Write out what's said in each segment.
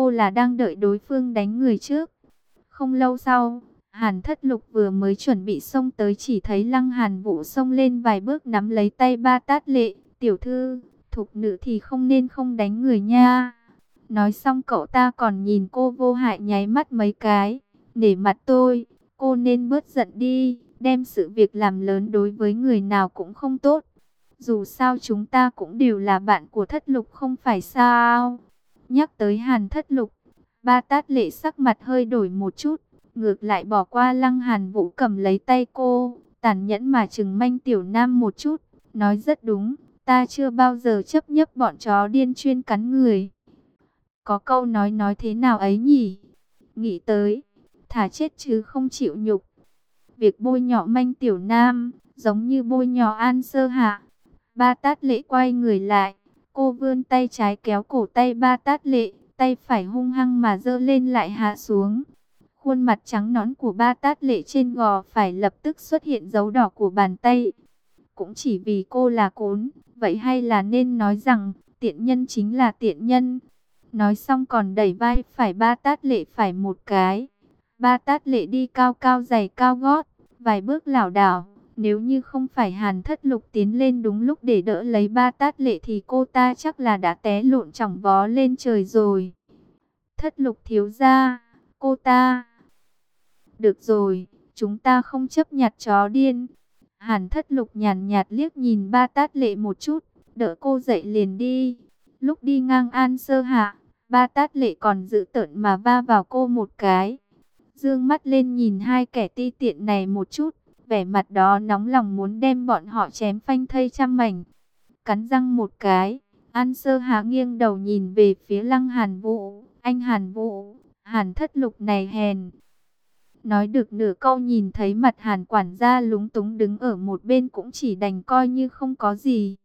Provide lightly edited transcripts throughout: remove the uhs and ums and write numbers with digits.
cô là đang đợi đối phương đánh người trước. Không lâu sau, Hàn Thất Lục vừa mới chuẩn bị xông tới chỉ thấy Lăng Hàn Vũ xông lên vài bước nắm lấy tay Ba Tát Lệ. Tiểu thư, thục nữ thì không nên không đánh người nha. Nói xong cậu ta còn nhìn cô vô hại nháy mắt mấy cái. Nể mặt tôi, cô nên bớt giận đi. Đem sự việc làm lớn đối với người nào cũng không tốt. Dù sao chúng ta cũng đều là bạn của Thất Lục không phải sao. Nhắc tới Hàn Thất Lục, Ba Tát Lệ sắc mặt hơi đổi một chút. Ngược lại bỏ qua Lăng Hàn Vũ cầm lấy tay cô, tàn nhẫn mà trừng Manh Tiểu Nam một chút. Nói rất đúng, ta chưa bao giờ chấp nhấp bọn chó điên chuyên cắn người. Có câu nói thế nào ấy nhỉ? Nghĩ tới, thà chết chứ không chịu nhục. Việc bôi nhọ Manh Tiểu Nam, giống như bôi nhọ An Sơ Hạ. Ba Tát Lệ quay người lại, cô vươn tay trái kéo cổ tay Ba Tát Lệ, tay phải hung hăng mà giơ lên lại hạ xuống. Khuôn mặt trắng nõn của Ba Tát Lệ trên gò phải lập tức xuất hiện dấu đỏ của bàn tay. Cũng chỉ vì cô là cốn, vậy hay là nên nói rằng tiện nhân chính là tiện nhân. Nói xong còn đẩy vai phải Ba Tát Lệ phải một cái. Ba Tát Lệ đi cao cao giày cao gót, vài bước lảo đảo. Nếu như không phải Hàn Thất Lục tiến lên đúng lúc để đỡ lấy Ba Tát Lệ thì cô ta chắc là đã té lộn chỏng vó lên trời rồi. Thất Lục thiếu gia, cô ta... Được rồi, chúng ta không chấp nhặt chó điên. Hàn Thất Lục nhàn nhạt liếc nhìn Ba Tát Lệ một chút, đỡ cô dậy liền đi. Lúc đi ngang An Sơ Hạ, Ba Tát Lệ còn giữ tợn mà va vào cô một cái. Dương mắt lên nhìn hai kẻ ti tiện này một chút, vẻ mặt đó nóng lòng muốn đem bọn họ chém phanh thây trăm mảnh. Cắn răng một cái, An Sơ Hạ nghiêng đầu nhìn về phía Lăng Hàn Vũ. Anh Hàn Vũ, Hàn Thất Lục này hèn. Nói được nửa câu nhìn thấy mặt Hàn quản gia lúng túng đứng ở một bên cũng chỉ đành coi như không có gì.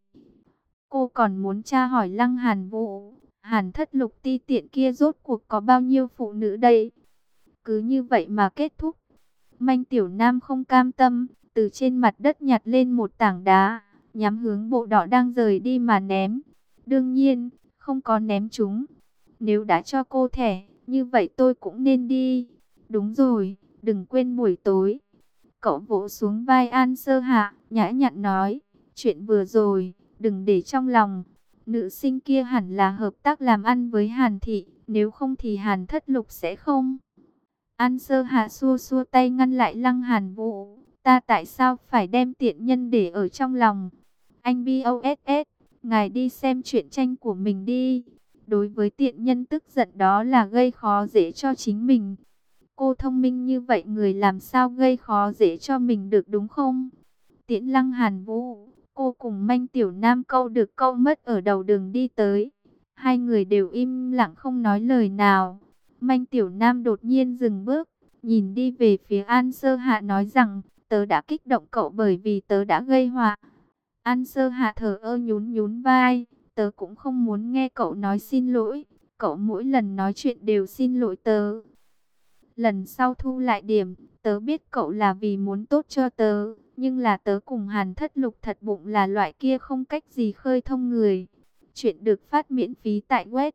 Cô còn muốn tra hỏi Lăng Hàn Vũ, Hàn Thất Lục ti tiện kia rốt cuộc có bao nhiêu phụ nữ đây? Cứ như vậy mà kết thúc. Manh Tiểu Nam không cam tâm, từ trên mặt đất nhặt lên một tảng đá, nhắm hướng bộ đỏ đang rời đi mà ném. Đương nhiên, không có ném chúng. Nếu đã cho cô thẻ, như vậy tôi cũng nên đi. Đúng rồi, đừng quên buổi tối. Cậu vỗ xuống vai An Sơ Hạ, nhã nhặn nói, chuyện vừa rồi, đừng để trong lòng. Nữ sinh kia hẳn là hợp tác làm ăn với Hàn Thị, nếu không thì Hàn Thất Lục sẽ không. An Sơ Hạ xua xua tay ngăn lại Lăng Hàn Vũ. Ta tại sao phải đem tiện nhân để ở trong lòng? Anh BOSS, ngài đi xem truyện tranh của mình đi. Đối với tiện nhân tức giận đó là gây khó dễ cho chính mình. Cô thông minh như vậy người làm sao gây khó dễ cho mình được đúng không? Tiễn Lăng Hàn Vũ, cô cùng Manh Tiểu Nam câu được câu mất ở đầu đường đi tới. Hai người đều im lặng không nói lời nào. Manh Tiểu Nam đột nhiên dừng bước, nhìn đi về phía An Sơ Hạ nói rằng, tớ đã kích động cậu bởi vì tớ đã gây họa. An Sơ Hạ thở ơ nhún nhún vai, tớ cũng không muốn nghe cậu nói xin lỗi, cậu mỗi lần nói chuyện đều xin lỗi tớ. Lần sau thu lại điểm, tớ biết cậu là vì muốn tốt cho tớ, nhưng là tớ cùng Hàn Thất Lục thật bụng là loại kia không cách gì khơi thông người. Chuyện được phát miễn phí tại web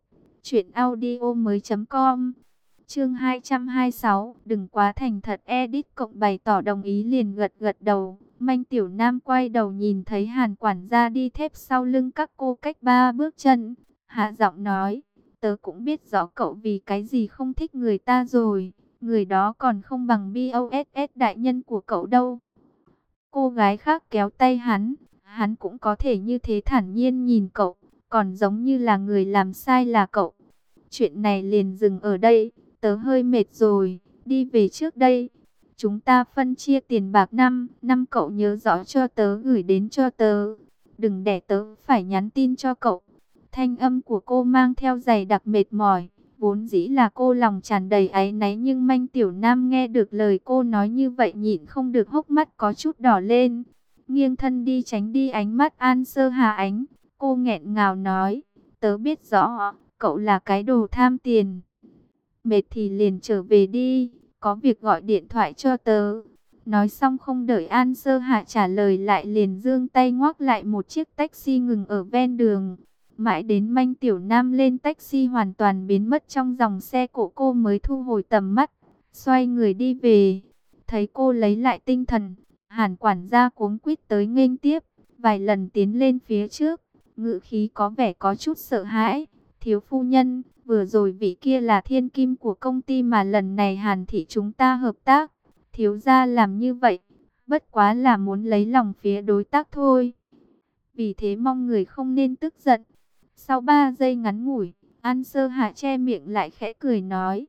truyệnaudiomoi.com. Chương 226, đừng quá thành thật. Edit cộng bày tỏ đồng ý liền gật gật đầu. Manh Tiểu Nam quay đầu nhìn thấy Hàn quản gia đi thép sau lưng các cô cách 3 bước chân, hạ giọng nói, tớ cũng biết rõ cậu vì cái gì không thích người ta rồi, người đó còn không bằng BOSS đại nhân của cậu đâu. Cô gái khác kéo tay hắn cũng có thể như thế thản nhiên nhìn cậu, còn giống như là người làm sai là cậu. Chuyện này liền dừng ở đây, tớ hơi mệt rồi, đi về trước đây. Chúng ta phân chia tiền bạc năm cậu nhớ rõ cho tớ gửi đến cho tớ. Đừng để tớ phải nhắn tin cho cậu. Thanh âm của cô mang theo dày đặc mệt mỏi. Vốn dĩ là cô lòng tràn đầy áy náy nhưng Manh Tiểu Nam nghe được lời cô nói như vậy nhịn không được hốc mắt có chút đỏ lên. Nghiêng thân đi tránh đi ánh mắt An Sơ Hà ánh. Cô nghẹn ngào nói, tớ biết rõ, cậu là cái đồ tham tiền. Mệt thì liền trở về đi, có việc gọi điện thoại cho tớ. Nói xong không đợi An Sơ Hạ trả lời lại liền giương tay ngoắc lại một chiếc taxi ngừng ở ven đường. Mãi đến Manh Tiểu Nam lên taxi hoàn toàn biến mất trong dòng xe cộ, cô mới thu hồi tầm mắt, xoay người đi về. Thấy cô lấy lại tinh thần, Hàn quản gia cuống quýt tới nghênh tiếp, vài lần tiến lên phía trước, ngữ khí có vẻ có chút sợ hãi. Thiếu phu nhân, vừa rồi vị kia là thiên kim của công ty mà lần này Hàn thị chúng ta hợp tác. Thiếu gia làm như vậy, bất quá là muốn lấy lòng phía đối tác thôi. Vì thế mong người không nên tức giận. Sau 3 giây ngắn ngủi, An Sơ Hạ che miệng lại khẽ cười nói,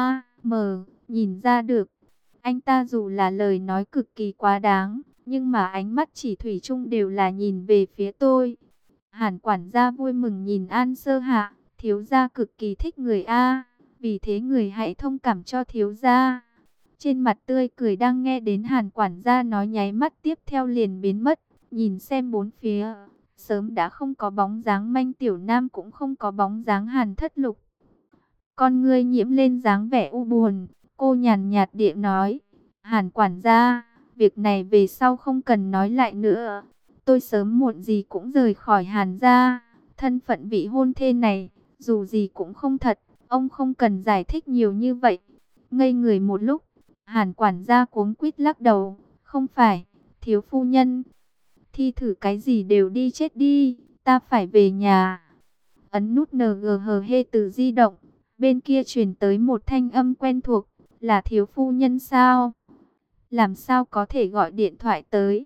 nhìn ra được. Anh ta dù là lời nói cực kỳ quá đáng, nhưng mà ánh mắt chỉ thủy chung đều là nhìn về phía tôi. Hàn quản gia vui mừng nhìn An Sơ Hạ, thiếu gia cực kỳ thích người A, vì thế người hãy thông cảm cho thiếu gia. Trên mặt tươi cười đang nghe đến Hàn quản gia nói nháy mắt tiếp theo liền biến mất, nhìn xem bốn phía, sớm đã không có bóng dáng Manh Tiểu Nam, cũng không có bóng dáng Hàn Thất Lục. Con ngươi nhiễm lên dáng vẻ u buồn, cô nhàn nhạt địa nói, Hàn quản gia, việc này về sau không cần nói lại nữa. Tôi sớm muộn gì cũng rời khỏi Hàn gia. Thân phận vị hôn thê này, dù gì cũng không thật, ông không cần giải thích nhiều như vậy. Ngây người một lúc, Hàn quản gia cuống quýt lắc đầu, không phải, thiếu phu nhân. Thi thử cái gì đều đi chết đi, ta phải về nhà. Ấn nút NGH từ di động, bên kia truyền tới một thanh âm quen thuộc, là thiếu phu nhân sao? Làm sao có thể gọi điện thoại tới?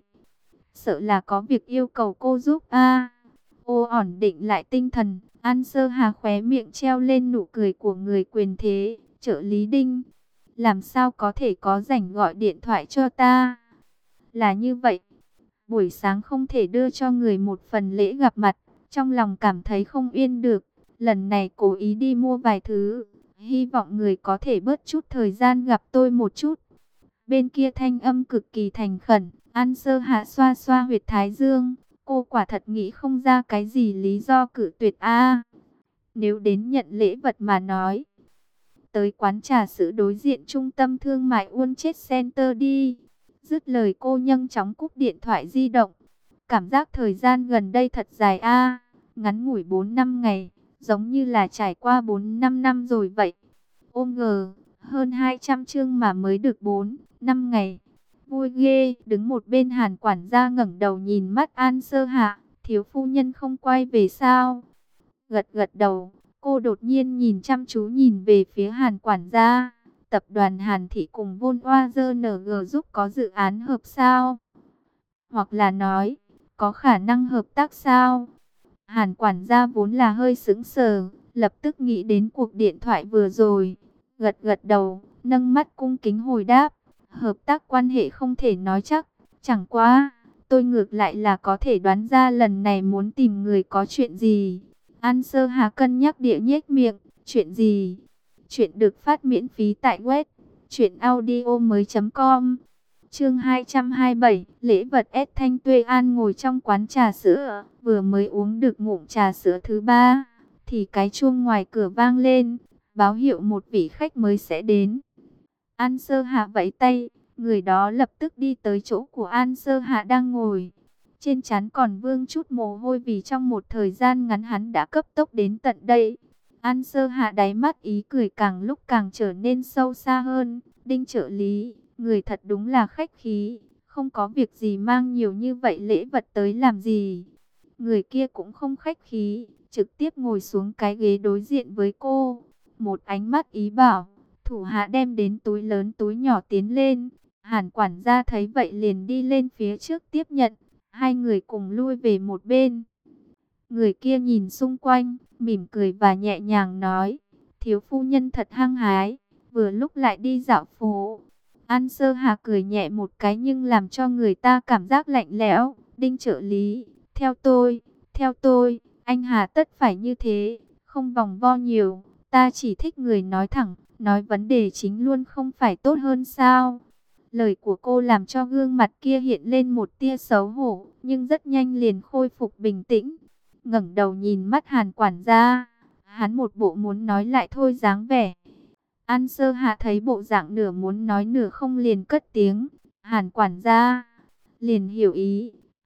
Sợ là có việc yêu cầu cô giúp a. Ô ổn định lại tinh thần, An Sơ Hà khóe miệng treo lên nụ cười của người quyền thế, trợ lý Đinh. Làm sao có thể có rảnh gọi điện thoại cho ta? Là như vậy, buổi sáng không thể đưa cho người một phần lễ gặp mặt, trong lòng cảm thấy không yên được. Lần này cố ý đi mua vài thứ, hy vọng người có thể bớt chút thời gian gặp tôi một chút. Bên kia thanh âm cực kỳ thành khẩn, An Sơ Hạ xoa xoa huyệt thái dương. Cô quả thật nghĩ không ra cái gì lý do cự tuyệt a. Nếu đến nhận lễ vật mà nói, tới quán trà sữa đối diện trung tâm thương mại World Trade Center đi. Dứt lời cô nhanh chóng cúp điện thoại di động. Cảm giác thời gian gần đây thật dài a, ngắn ngủi 4-5 ngày, giống như là trải qua 4-5 năm rồi vậy. Ôm gờ, hơn 200 chương mà mới được 4-5 ngày. Vui ghê, đứng một bên Hàn quản gia ngẩng đầu nhìn mắt An Sơ Hạ, thiếu phu nhân không quay về sao? Gật gật đầu, cô đột nhiên nhìn chăm chú nhìn về phía Hàn quản gia. Tập đoàn Hàn Thị cùng Volkswagen NG giúp có dự án hợp sao? Hoặc là nói, có khả năng hợp tác sao? Hàn quản gia vốn là hơi sững sờ, lập tức nghĩ đến cuộc điện thoại vừa rồi. Gật gật đầu, nâng mắt cung kính hồi đáp. Hợp tác quan hệ không thể nói chắc, chẳng qua, tôi ngược lại là có thể đoán ra lần này muốn tìm người có chuyện gì. An Sơ Hà cân nhắc địa nhếch miệng, chuyện gì? Chuyện được phát miễn phí tại web truyệnaudiomoi.com. Chương 227, lễ vật S Thanh Tuệ An ngồi trong quán trà sữa, vừa mới uống được ngụm trà sữa thứ 3, thì cái chuông ngoài cửa vang lên, báo hiệu một vị khách mới sẽ đến. An Sơ Hạ vẫy tay, người đó lập tức đi tới chỗ của An Sơ Hạ đang ngồi. Trên trán còn vương chút mồ hôi vì trong một thời gian ngắn hắn đã cấp tốc đến tận đây. An Sơ Hạ đáy mắt ý cười càng lúc càng trở nên sâu xa hơn. Đinh trợ lý, người thật đúng là khách khí, không có việc gì mang nhiều như vậy lễ vật tới làm gì. Người kia cũng không khách khí, trực tiếp ngồi xuống cái ghế đối diện với cô. Một ánh mắt ý bảo. Thủ hạ đem đến túi lớn túi nhỏ tiến lên. Hàn quản gia thấy vậy liền đi lên phía trước tiếp nhận. Hai người cùng lui về một bên. Người kia nhìn xung quanh, mỉm cười và nhẹ nhàng nói. Thiếu phu nhân thật hăng hái, vừa lúc lại đi dạo phố. An Sơ Hà cười nhẹ một cái nhưng làm cho người ta cảm giác lạnh lẽo. Đinh trợ lý, theo tôi, anh hà tất phải như thế, không vòng vo nhiều. Ta chỉ thích người nói thẳng. Nói vấn đề chính luôn không phải tốt hơn sao? Lời của cô làm cho gương mặt kia hiện lên một tia xấu hổ, nhưng rất nhanh liền khôi phục bình tĩnh. Ngẩng đầu nhìn mắt Hàn quản gia, hắn một bộ muốn nói lại thôi dáng vẻ. An Sơ Hạ thấy bộ dạng nửa muốn nói nửa không liền cất tiếng. Hàn quản gia liền hiểu ý.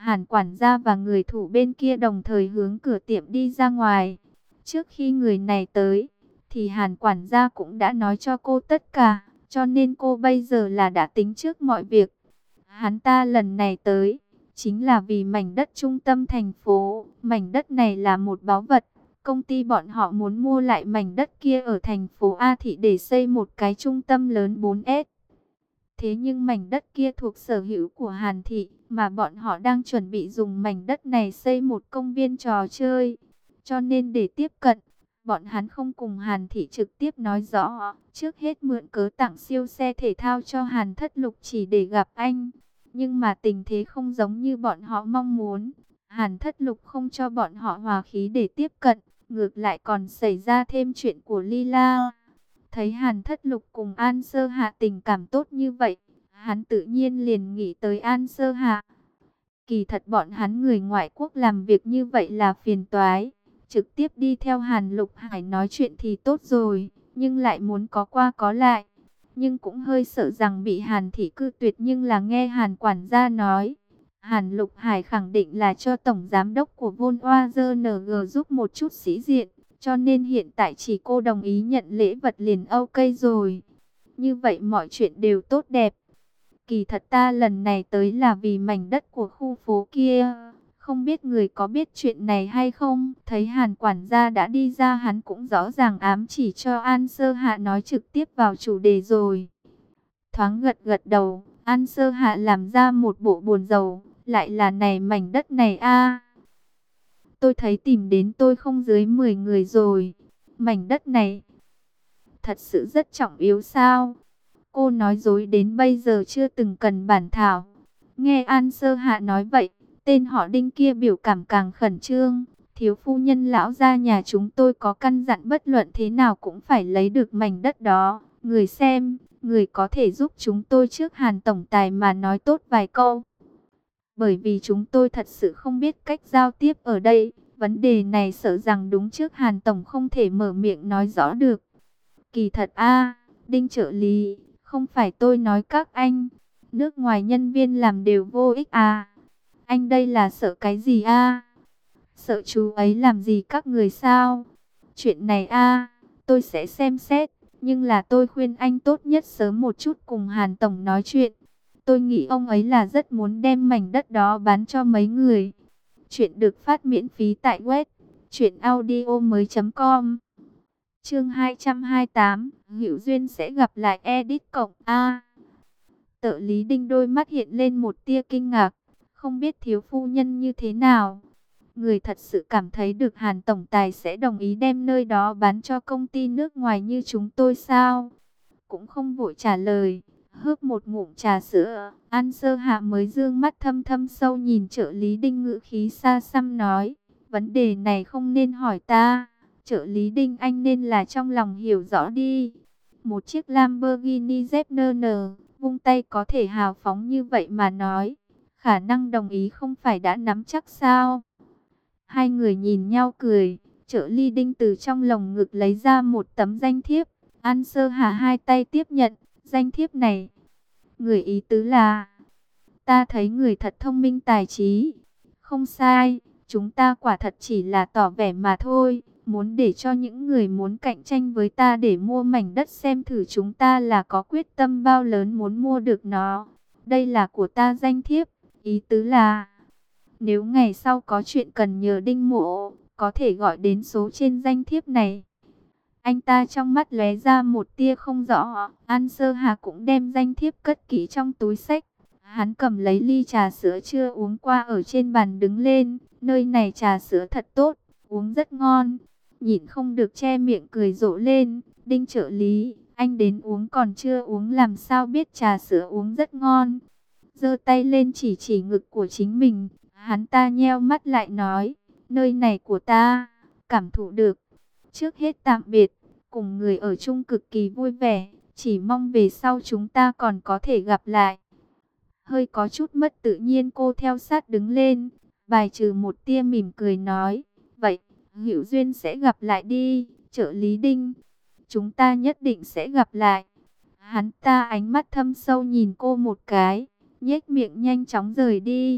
Hàn quản gia và người thủ bên kia đồng thời hướng cửa tiệm đi ra ngoài. Trước khi người này tới, thì Hàn quản gia cũng đã nói cho cô tất cả, cho nên cô bây giờ là đã tính trước mọi việc. Hắn ta lần này tới, chính là vì mảnh đất trung tâm thành phố. Mảnh đất này là một báu vật. Công ty bọn họ muốn mua lại mảnh đất kia ở thành phố A Thị để xây một cái trung tâm lớn 4S. Thế nhưng mảnh đất kia thuộc sở hữu của Hàn Thị, mà bọn họ đang chuẩn bị dùng mảnh đất này xây một công viên trò chơi. Cho nên để tiếp cận, bọn hắn không cùng Hàn Thị trực tiếp nói rõ, trước hết mượn cớ tặng siêu xe thể thao cho Hàn Thất Lục chỉ để gặp anh. Nhưng mà tình thế không giống như bọn họ mong muốn. Hàn Thất Lục không cho bọn họ hòa khí để tiếp cận, ngược lại còn xảy ra thêm chuyện của Lila. Thấy Hàn Thất Lục cùng An Sơ Hạ tình cảm tốt như vậy, hắn tự nhiên liền nghĩ tới An Sơ Hạ. Kỳ thật bọn hắn người ngoại quốc làm việc như vậy là phiền toái. Trực tiếp đi theo Hàn Lục Hải nói chuyện thì tốt rồi, nhưng lại muốn có qua có lại. Nhưng cũng hơi sợ rằng bị Hàn Thị cự tuyệt, nhưng là nghe Hàn quản gia nói. Hàn Lục Hải khẳng định là cho tổng giám đốc của Volkswagen giúp một chút sĩ diện. Cho nên hiện tại chỉ cô đồng ý nhận lễ vật liền ok rồi. Như vậy mọi chuyện đều tốt đẹp. Kỳ thật ta lần này tới là vì mảnh đất của khu phố kia. Không biết người có biết chuyện này hay không? Thấy Hàn quản gia đã đi ra, hắn cũng rõ ràng ám chỉ cho An Sơ Hạ nói trực tiếp vào chủ đề rồi. Thoáng gật gật đầu, An Sơ Hạ làm ra một bộ buồn rầu. Lại là này mảnh đất này a. Tôi thấy tìm đến tôi không dưới 10 người rồi. Mảnh đất này thật sự rất trọng yếu sao? Cô nói dối đến bây giờ chưa từng cần bản thảo. Nghe An Sơ Hạ nói vậy, tên họ Đinh kia biểu cảm càng khẩn trương. Thiếu phu nhân lão gia nhà chúng tôi có căn dặn bất luận thế nào cũng phải lấy được mảnh đất đó. Người xem, người có thể giúp chúng tôi trước Hàn tổng tài mà nói tốt vài câu. Bởi vì chúng tôi thật sự không biết cách giao tiếp ở đây. Vấn đề này sợ rằng đúng trước Hàn tổng không thể mở miệng nói rõ được. Kỳ thật a, Đinh trợ lý, không phải tôi nói các anh, nước ngoài nhân viên làm đều vô ích à. Anh đây là sợ cái gì a? Sợ chú ấy làm gì các người sao? Chuyện này a, tôi sẽ xem xét, nhưng là tôi khuyên anh tốt nhất sớm một chút cùng Hàn tổng nói chuyện. Tôi nghĩ ông ấy là rất muốn đem mảnh đất đó bán cho mấy người. Chuyện được phát miễn phí tại web truyệnaudiomoi.com. Chương 228, Hữu duyên sẽ gặp lại edit cộng A. Trợ lý Đinh đôi mắt hiện lên một tia kinh ngạc, không biết thiếu phu nhân như thế nào. Người thật sự cảm thấy được Hàn tổng tài sẽ đồng ý đem nơi đó bán cho công ty nước ngoài như chúng tôi sao? Cũng không vội trả lời, hớp một ngụm trà sữa, An Sơ Hạ mới dương mắt thâm thâm sâu nhìn trợ lý Đinh, ngữ khí xa xăm nói, vấn đề này không nên hỏi ta. Trợ lý Đinh, anh nên là trong lòng hiểu rõ đi. Một chiếc Lamborghini ZNN, vung tay có thể hào phóng như vậy mà nói. Khả năng đồng ý không phải đã nắm chắc sao? Hai người nhìn nhau cười. Trợ lý Đinh từ trong lồng ngực lấy ra một tấm danh thiếp. An Sơ Hà hai tay tiếp nhận. Danh thiếp này, người ý tứ là, ta thấy người thật thông minh tài trí. Không sai, chúng ta quả thật chỉ là tỏ vẻ mà thôi. Muốn để cho những người muốn cạnh tranh với ta để mua mảnh đất xem thử chúng ta là có quyết tâm bao lớn muốn mua được nó. Đây là của ta danh thiếp, ý tứ là, nếu ngày sau có chuyện cần nhờ Đinh Mộ, có thể gọi đến số trên danh thiếp này. Anh ta trong mắt lóe ra một tia không rõ. An Sơ Hà cũng đem danh thiếp cất kỹ trong túi xách. Hắn cầm lấy ly trà sữa chưa uống qua ở trên bàn đứng lên. Nơi này trà sữa thật tốt, uống rất ngon. Nhịn không được che miệng cười rộ lên. Đinh trợ lý, anh đến uống còn chưa uống làm sao biết trà sữa uống rất ngon. Giơ tay lên chỉ ngực của chính mình. Hắn ta nheo mắt lại nói, nơi này của ta, cảm thụ được. Trước hết tạm biệt, cùng người ở chung cực kỳ vui vẻ, chỉ mong về sau chúng ta còn có thể gặp lại. Hơi có chút mất tự nhiên cô theo sát đứng lên, bài trừ một tia mỉm cười nói, vậy, hữu duyên sẽ gặp lại đi, trợ lý Đinh. Chúng ta nhất định sẽ gặp lại. Hắn ta ánh mắt thâm sâu nhìn cô một cái, nhếch miệng nhanh chóng rời đi.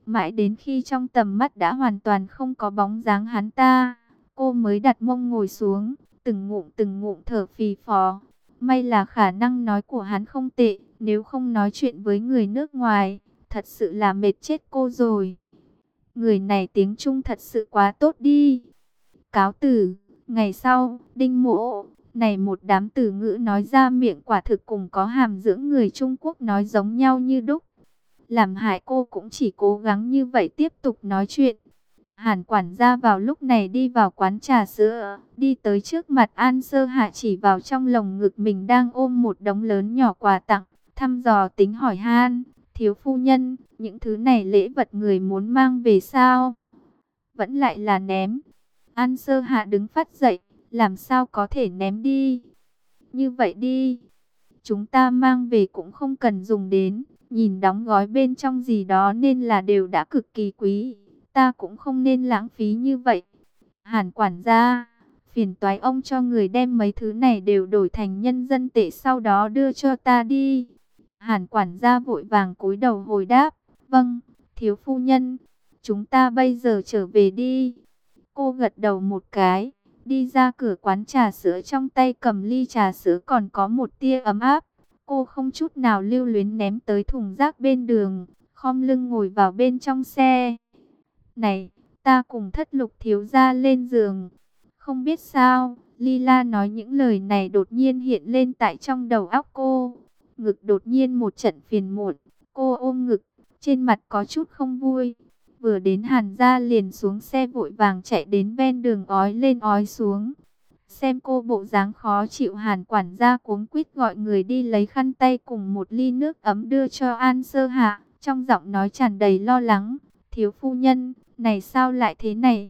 Mãi đến khi trong tầm mắt đã hoàn toàn không có bóng dáng hắn ta, cô mới đặt mông ngồi xuống, từng ngụm thở phì phò. May là khả năng nói của hắn không tệ, nếu không nói chuyện với người nước ngoài, thật sự là mệt chết cô rồi. Người này tiếng Trung thật sự quá tốt đi. Cáo tử. Ngày sau, Đinh Mỗ, này một đám từ ngữ nói ra miệng quả thực cùng có hàm dưỡng người Trung Quốc nói giống nhau như đúc. Làm hại cô cũng chỉ cố gắng như vậy tiếp tục nói chuyện. Hàn quản gia vào lúc này đi vào quán trà sữa, đi tới trước mặt An Sơ Hạ, chỉ vào trong lồng ngực mình đang ôm một đống lớn nhỏ quà tặng, thăm dò tính hỏi han, thiếu phu nhân, những thứ này lễ vật người muốn mang về sao? Vẫn lại là ném. An Sơ Hạ đứng phát dậy, làm sao có thể ném đi? Như vậy đi, chúng ta mang về cũng không cần dùng đến, nhìn đóng gói bên trong gì đó nên là đều đã cực kỳ quý, ta cũng không nên lãng phí như vậy. Hàn quản gia, phiền toái ông cho người đem mấy thứ này đều đổi thành nhân dân tệ sau đó đưa cho ta đi. Hàn quản gia vội vàng cúi đầu hồi đáp, vâng, thiếu phu nhân, chúng ta bây giờ trở về đi. Cô gật đầu một cái, đi ra cửa quán trà sữa, trong tay cầm ly trà sữa còn có một tia ấm áp. Cô không chút nào lưu luyến ném tới thùng rác bên đường, khom lưng ngồi vào bên trong xe. Này, ta cùng Thất Lục thiếu gia lên giường. Không biết sao, Lila nói những lời này đột nhiên hiện lên tại trong đầu óc cô. Ngực đột nhiên một trận phiền muộn, cô ôm ngực, trên mặt có chút không vui. Vừa đến Hàn gia liền xuống xe vội vàng chạy đến ven đường ói lên ói xuống. Xem cô bộ dáng khó chịu, Hàn quản gia cuống quýt gọi người đi lấy khăn tay cùng một ly nước ấm đưa cho An Sơ Hạ, trong giọng nói tràn đầy lo lắng. Thiếu phu nhân, này sao lại thế này?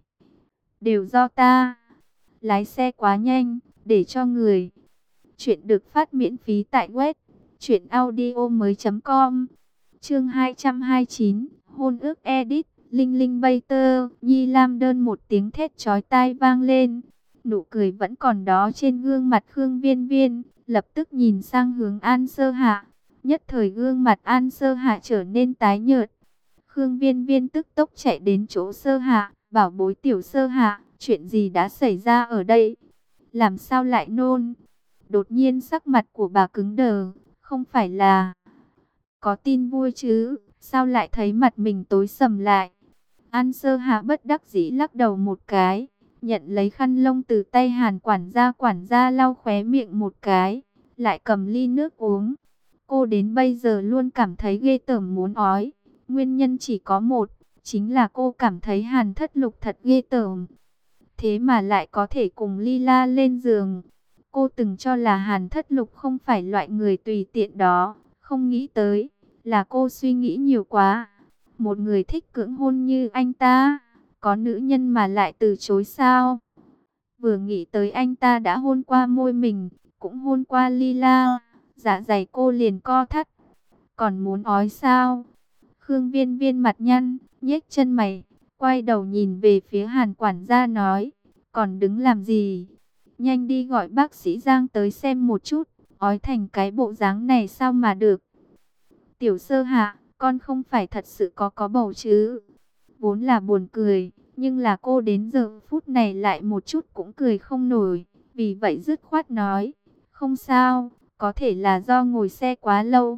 Đều do ta. Lái xe quá nhanh, để cho người. Chuyện được phát miễn phí tại web truyệnaudiomoi.com. Chương 229, hôn ước edit. Linh Linh bay tơ, Nhi Lam đơn một tiếng thét chói tai vang lên. Nụ cười vẫn còn đó trên gương mặt Khương Viên Viên, lập tức nhìn sang hướng An Sơ Hạ. Nhất thời gương mặt An Sơ Hạ trở nên tái nhợt. Khương Viên Viên tức tốc chạy đến chỗ Sơ Hạ, bảo bối tiểu Sơ Hạ, chuyện gì đã xảy ra ở đây? Làm sao lại nôn? Đột nhiên sắc mặt của bà cứng đờ, không phải là có tin vui chứ, sao lại thấy mặt mình tối sầm lại? An Sơ Hạ bất đắc dĩ lắc đầu một cái, nhận lấy khăn lông từ tay Hàn quản gia lau khóe miệng một cái, lại cầm ly nước uống. Cô đến bây giờ luôn cảm thấy ghê tởm muốn ói, nguyên nhân chỉ có một, chính là cô cảm thấy Hàn Thất Lục thật ghê tởm. Thế mà lại có thể cùng Lila lên giường. Cô từng cho là Hàn Thất Lục không phải loại người tùy tiện đó, không nghĩ tới là cô suy nghĩ nhiều quá. Một người thích cưỡng hôn như anh ta, có nữ nhân mà lại từ chối sao? Vừa nghĩ tới anh ta đã hôn qua môi mình, cũng hôn qua Lila, dạ dày cô liền co thắt. Còn muốn ói sao? Khương Viên Viên mặt nhăn, nhếch chân mày, quay đầu nhìn về phía Hàn quản gia nói, còn đứng làm gì? Nhanh đi gọi bác sĩ Giang tới xem một chút, ói thành cái bộ dáng này sao mà được? Tiểu Sơ Hạ, con không phải thật sự có bầu chứ? Vốn là buồn cười, nhưng là cô đến giờ phút này lại một chút cũng cười không nổi, vì vậy dứt khoát nói, không sao, có thể là do ngồi xe quá lâu.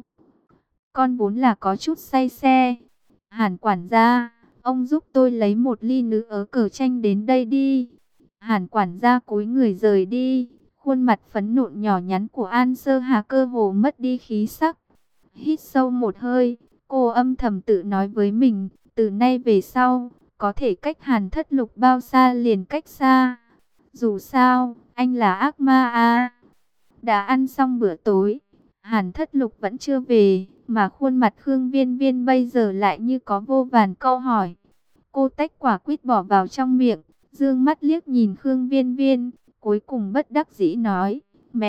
Con vốn là có chút say xe. Hàn quản gia, ông giúp tôi lấy một ly nữ ớ cờ chanh đến đây đi. Hàn quản gia cúi người rời đi, khuôn mặt phấn nộn nhỏ nhắn của An Sơ Hà cơ hồ mất đi khí sắc. Hít sâu một hơi, cô âm thầm tự nói với mình, từ nay về sau, có thể cách Hàn Thất Lục bao xa liền cách xa. Dù sao, anh là ác ma à. Đã ăn xong bữa tối, Hàn Thất Lục vẫn chưa về, mà khuôn mặt Khương Viên Viên bây giờ lại như có vô vàn câu hỏi. Cô tách quả quýt bỏ vào trong miệng, dương mắt liếc nhìn Khương Viên Viên, cuối cùng bất đắc dĩ nói,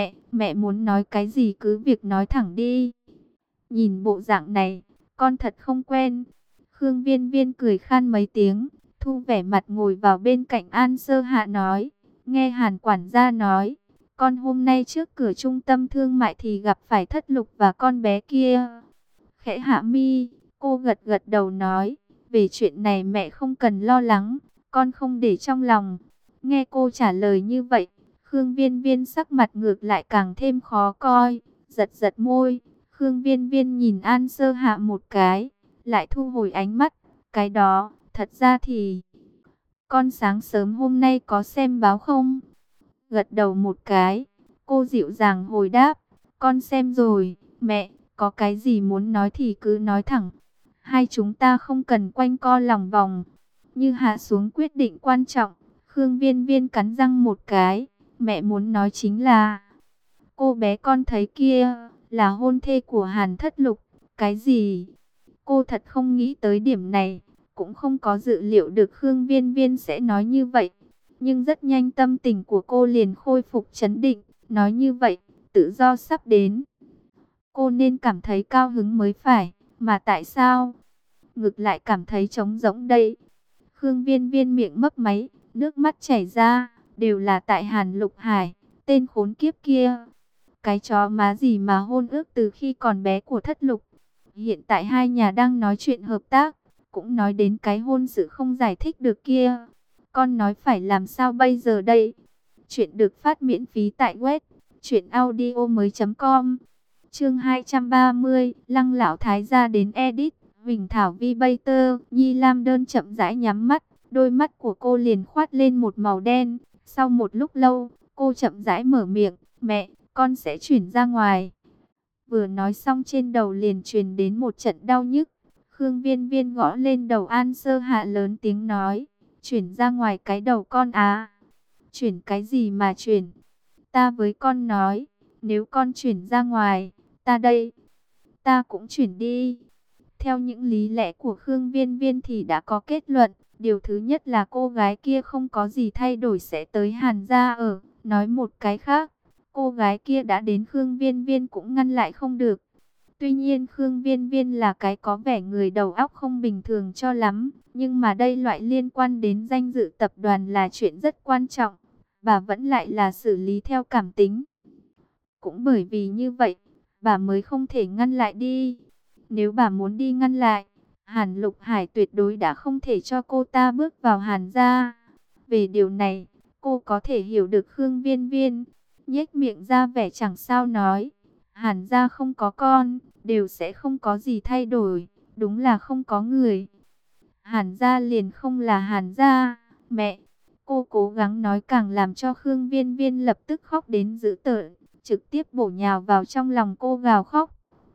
mẹ muốn nói cái gì cứ việc nói thẳng đi. Nhìn bộ dạng này, con thật không quen. Khương Viên Viên cười khan mấy tiếng, thu vẻ mặt ngồi vào bên cạnh An Sơ Hạ nói, nghe Hàn quản gia nói, con hôm nay trước cửa trung tâm thương mại thì gặp phải Thất Lục và con bé kia. Khẽ hạ mi, cô gật gật đầu nói, Về chuyện này mẹ không cần lo lắng, con không để trong lòng. Nghe cô trả lời như vậy, Khương Viên Viên sắc mặt ngược lại càng thêm khó coi, giật giật môi. Khương Viên Viên nhìn An Sơ Hạ một cái, lại thu hồi ánh mắt. Cái đó, thật ra thì... Con sáng sớm hôm nay có xem báo không? Gật đầu một cái, cô dịu dàng hồi đáp. Con xem rồi, mẹ, có cái gì muốn nói thì cứ nói thẳng. Hai chúng ta không cần quanh co lòng vòng. Như hạ xuống quyết định quan trọng, Khương Viên Viên cắn răng một cái. Mẹ muốn nói chính là, cô bé con thấy kia, là hôn thê của Hàn Thất Lục. Cái gì? Cô thật không nghĩ tới điểm này, cũng không có dự liệu được Khương Viên Viên sẽ nói như vậy. Nhưng rất nhanh tâm tình của cô liền khôi phục trấn định, nói như vậy, tự do sắp đến. Cô nên cảm thấy cao hứng mới phải, mà tại sao? Ngược lại cảm thấy trống rỗng đây. Khương Viên Viên miệng mấp máy, nước mắt chảy ra, đều là tại Hàn Lục Hải, tên khốn kiếp kia. Cái chó má gì mà hôn ước từ khi còn bé của Thất Lục. Hiện tại hai nhà đang nói chuyện hợp tác, cũng nói đến cái hôn sự không giải thích được kia. Con nói phải làm sao bây giờ đây? Chuyện được phát miễn phí tại web truyệnaudiomoi.com. Chương 230, Lăng lão thái gia đến edit. Huỳnh Thảo Vi Bay Tơ, Nhi Lam Đơn chậm rãi nhắm mắt, đôi mắt của cô liền khoát lên một màu đen. Sau một lúc lâu, cô chậm rãi mở miệng, "Mẹ, con sẽ chuyển ra ngoài." Vừa nói xong trên đầu liền truyền đến một trận đau nhức. Khương Viên Viên gõ lên đầu An Sơ Hạ lớn tiếng nói, "Chuyển ra ngoài cái đầu con à? Chuyển cái gì mà chuyển? Ta với con nói, nếu con chuyển ra ngoài, ta đây, ta cũng chuyển đi." Theo những lý lẽ của Khương Viên Viên thì đã có kết luận, điều thứ nhất là cô gái kia không có gì thay đổi sẽ tới Hàn gia ở. Nói một cái khác, cô gái kia đã đến Khương Viên Viên cũng ngăn lại không được. Tuy nhiên Khương Viên Viên là cái có vẻ người đầu óc không bình thường cho lắm, nhưng mà đây loại liên quan đến danh dự tập đoàn là chuyện rất quan trọng, bà vẫn lại là xử lý theo cảm tính. Cũng bởi vì như vậy, bà mới không thể ngăn lại đi. Nếu bà muốn đi ngăn lại, Hàn Lục Hải tuyệt đối đã không thể cho cô ta bước vào Hàn gia. Về điều này, cô có thể hiểu được Khương Viên Viên, nhếch miệng ra vẻ chẳng sao nói. Hàn gia không có con, đều sẽ không có gì thay đổi, đúng là không có người. Hàn gia liền không là Hàn gia, mẹ. Cô cố gắng nói càng làm cho Khương Viên Viên lập tức khóc đến dữ tợn, trực tiếp bổ nhào vào trong lòng cô gào khóc.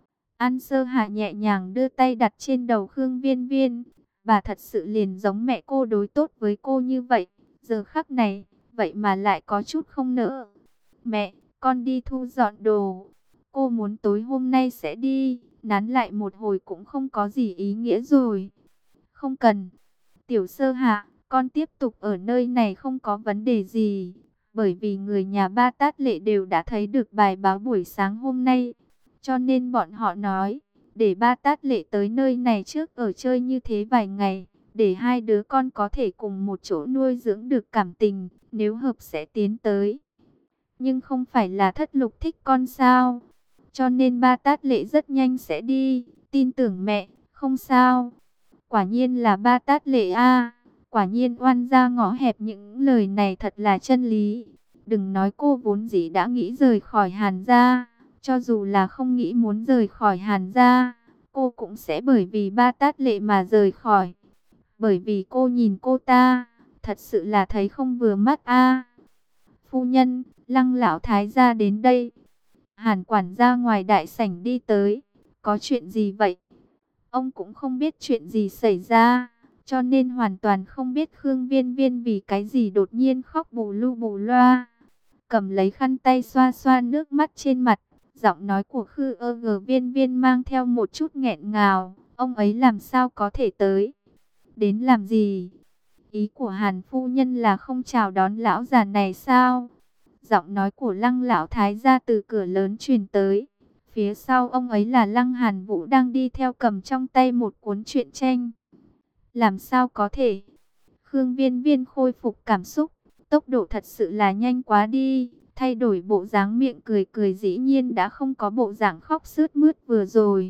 An Sơ Hạ nhẹ nhàng đưa tay đặt trên đầu Khương Viên Viên. Bà thật sự liền giống mẹ cô đối tốt với cô như vậy. Giờ khắc này, vậy mà lại có chút không nỡ. "Mẹ, con đi thu dọn đồ. Cô muốn tối hôm nay sẽ đi, nán lại một hồi cũng không có gì ý nghĩa rồi." "Không cần. Tiểu Sơ Hạ, con tiếp tục ở nơi này không có vấn đề gì. Bởi vì người nhà Ba Tát Lệ đều đã thấy được bài báo buổi sáng hôm nay. Cho nên bọn họ nói, để Ba Tát Lệ tới nơi này trước ở chơi như thế vài ngày, để hai đứa con có thể cùng một chỗ nuôi dưỡng được cảm tình, nếu hợp sẽ tiến tới." Nhưng không phải là Thất Lục thích con sao? Cho nên Ba Tát Lệ rất nhanh sẽ đi, tin tưởng mẹ, không sao. Quả nhiên là Ba Tát Lệ a, quả nhiên oan gia ngõ hẹp, những lời này thật là chân lý. Đừng nói cô vốn dĩ đã nghĩ rời khỏi Hàn gia. Cho dù là không nghĩ muốn rời khỏi Hàn gia, cô cũng sẽ bởi vì Ba Tát Lệ mà rời khỏi. Bởi vì cô nhìn cô ta, thật sự là thấy không vừa mắt a. "Phu nhân, Lăng lão thái gia đến đây." Hàn quản gia ngoài đại sảnh đi tới. "Có chuyện gì vậy?" Ông cũng không biết chuyện gì xảy ra, cho nên hoàn toàn không biết Khương Viên Viên vì cái gì đột nhiên khóc bù lu bù loa. Cầm lấy khăn tay xoa xoa nước mắt trên mặt. Giọng nói của Viên Viên mang theo một chút nghẹn ngào. "Ông ấy làm sao có thể tới? Đến làm gì? Ý của Hàn phu nhân là không chào đón lão già này sao?" Giọng nói của Lăng lão thái gia từ cửa lớn truyền tới. Phía sau ông ấy là Lăng Hàn Vũ đang đi theo cầm trong tay một cuốn truyện tranh. "Làm sao có thể?" Khương Viên Viên khôi phục cảm xúc. Tốc độ thật sự là nhanh quá đi. Thay đổi bộ dáng miệng cười cười, dĩ nhiên đã không có bộ dạng khóc sướt mướt vừa rồi.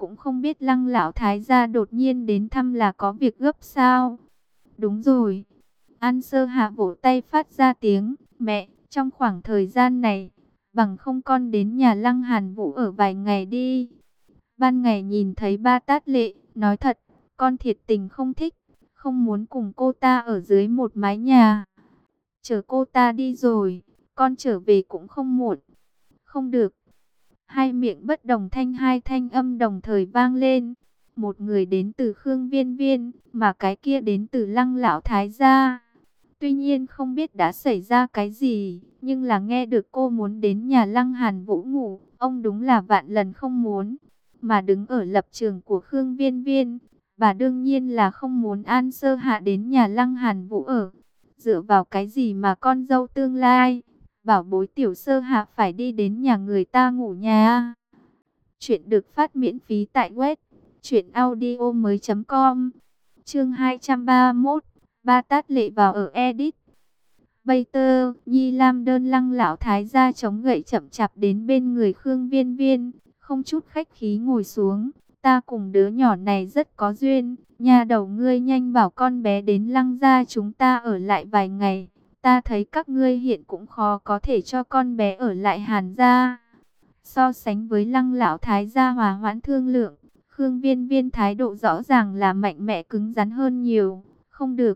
cũng không biết Lăng lão thái gia đột nhiên đến thăm là có việc gấp sao? Đúng rồi. An Sơ Hạ vỗ tay phát ra tiếng, mẹ, trong khoảng thời gian này, bằng không con đến nhà Lăng Hàn Vũ ở vài ngày đi. Ban ngày nhìn thấy ba Tát Lệ, nói thật, con thiệt tình không thích, không muốn cùng cô ta ở dưới một mái nhà. Chờ cô ta đi rồi, con trở về cũng không muộn. Không được. Hai miệng bất đồng thanh, hai thanh âm đồng thời vang lên. Một người đến từ Khương Viên Viên, mà cái kia đến từ Lăng lão thái gia. Tuy nhiên không biết đã xảy ra cái gì, nhưng là nghe được cô muốn đến nhà Lăng Hàn Vũ ngủ, ông đúng là vạn lần không muốn. Mà đứng ở lập trường của Khương Viên Viên, bà đương nhiên là không muốn An Sơ Hạ đến nhà Lăng Hàn Vũ ở. Dựa vào cái gì mà con dâu tương lai, bảo bối tiểu Sơ Hạ phải đi đến nhà người ta ngủ nhà. Chuyện được phát miễn phí tại web truyệnaudiomoi.com. Chương 231, ba Tát Lệ vào ở edit. Bây tơ, Nhi Lam đơn Lăng lão thái gia chống gậy chậm chạp đến bên người Khương Viên Viên, không chút khách khí ngồi xuống. Ta cùng đứa nhỏ này rất có duyên, nhà đầu ngươi nhanh bảo con bé đến Lăng gia chúng ta ở lại vài ngày. Ta thấy các ngươi hiện cũng khó có thể cho con bé ở lại Hàn gia. So sánh với Lăng lão thái gia hòa hoãn thương lượng, Khương Viên Viên thái độ rõ ràng là mạnh mẽ cứng rắn hơn nhiều. Không được.